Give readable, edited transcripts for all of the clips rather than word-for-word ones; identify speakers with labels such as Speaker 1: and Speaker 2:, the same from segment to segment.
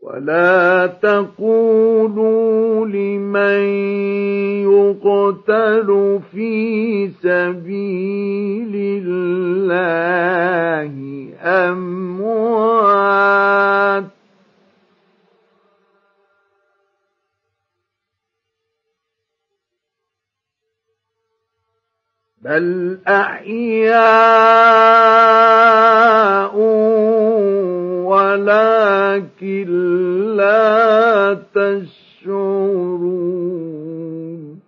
Speaker 1: ولا تقولوا لمن يقتل في سبيل الله أموات بل أحياء ولكن لا تشعرون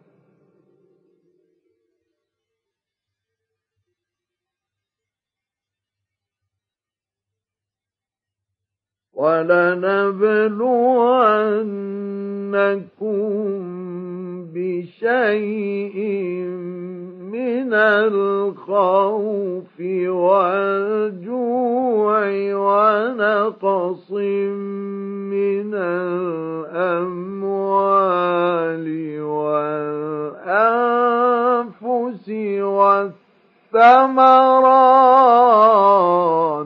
Speaker 1: ولنبلونكم بشيء من الخوف والجوع ونقص من الأموال والأنفس والثمرات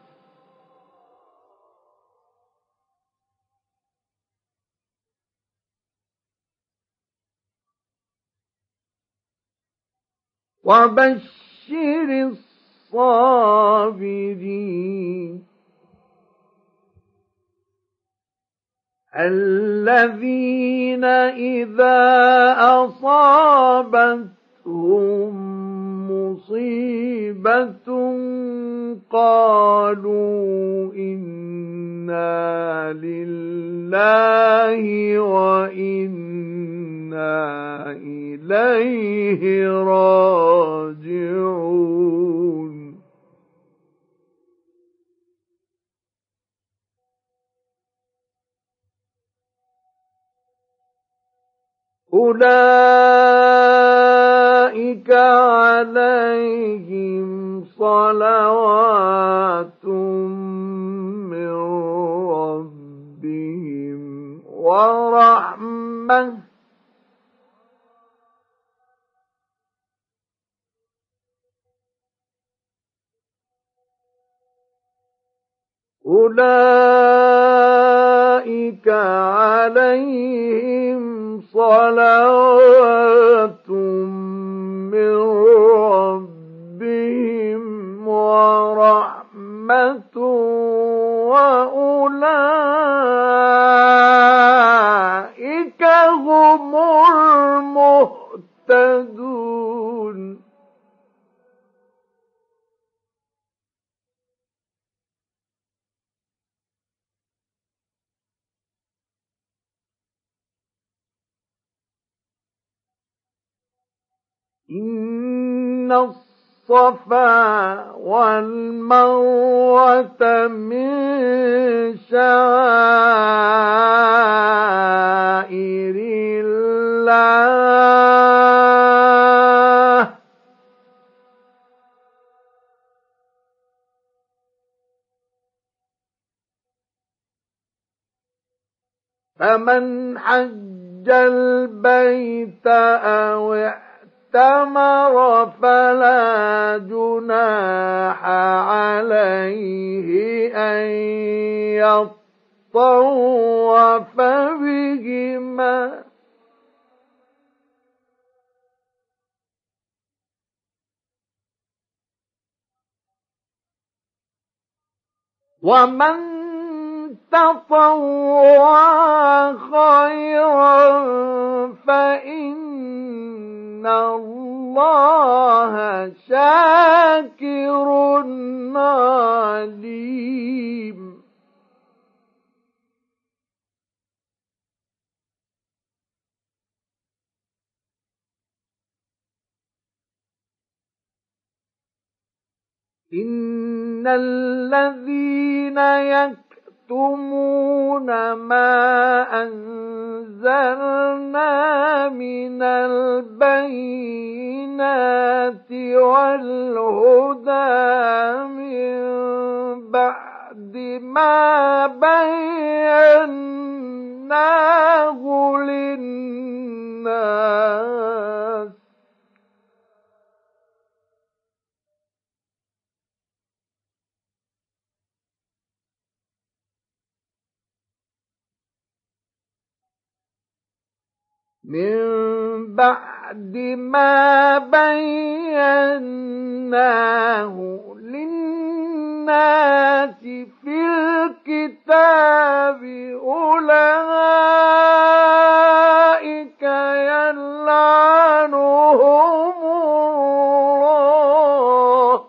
Speaker 1: وبشر الصابرين الذين إذا أصابتهم مصيبة قالوا إنا لله وإنا إليه راجعون أولئك عليهم صلوات من ربهم ورحمة أولئك عليهم صلوات من ربهم ورحمة وأولئك هم المهتدون إن الصفا والمروة من شعائر الله فمن حج البيت أو اعتمر فلا جناح عليه أن يطوف بهما ومن تطوع خيرا فإن الله شاكر عليم إن الذين يكتمون ما أنزلنا من البينات والهدى من بعد ما بيناه للناس من بعد ما بيناه للناس في الكتاب أولئك يلعنهم الله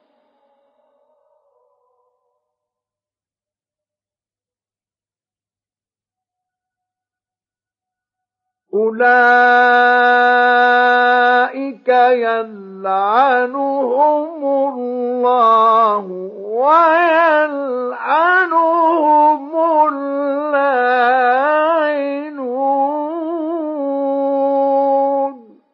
Speaker 1: ويلعنهم اللاعنون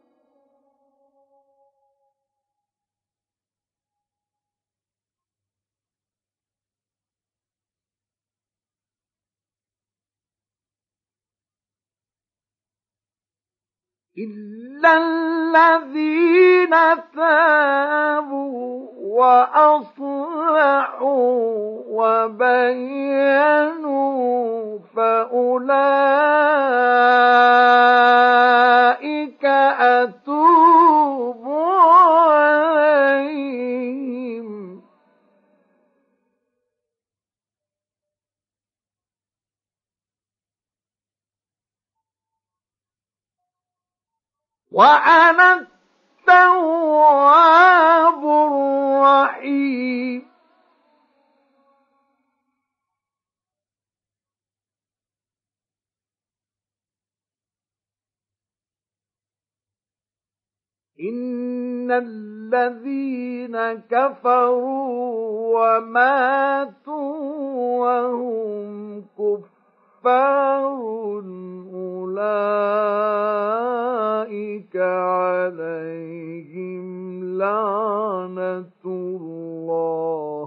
Speaker 1: إلا الذين تابوا وأصلحوا وبينوا فأولئك أتوب عليهم وأنا التواب الرحيم إن الذين كفروا وماتوا وهم كفار أولئك عليهم لعنة الله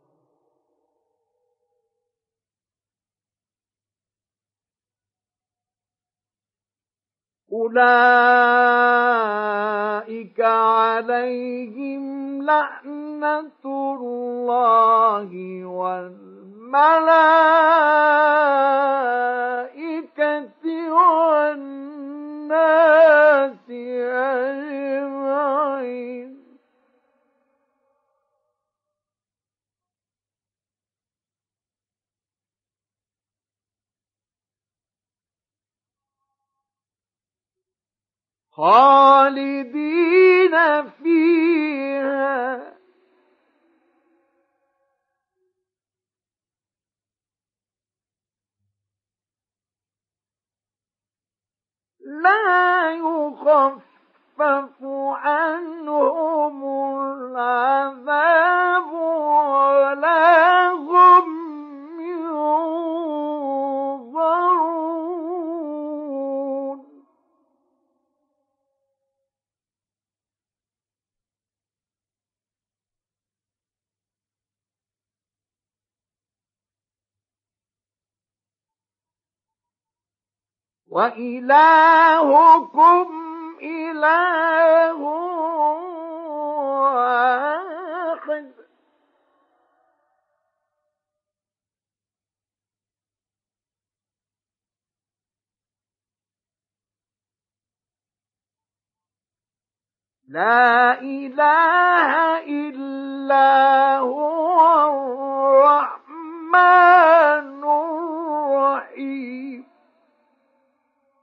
Speaker 1: أولئك عليهم لعنة الله والملائكة والناس أجمعين خالدين فيها لا يخفف عنهم العذاب ولا هم ينظرون وإلهكم إله واحد لا إله إلا هو الرحمن الرحيم